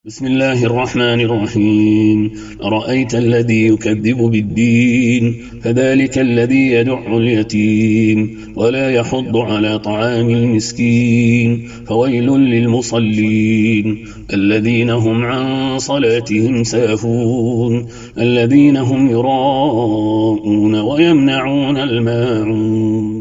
بسم الله الرحمن الرحيم. أرأيت الذي يكذب بالدين فذلك الذي يدع اليتيم ولا يحض على طعام المسكين فويل للمصلين الذين هم عن صلاتهم ساهون الذين هم يراءون ويمنعون الماعون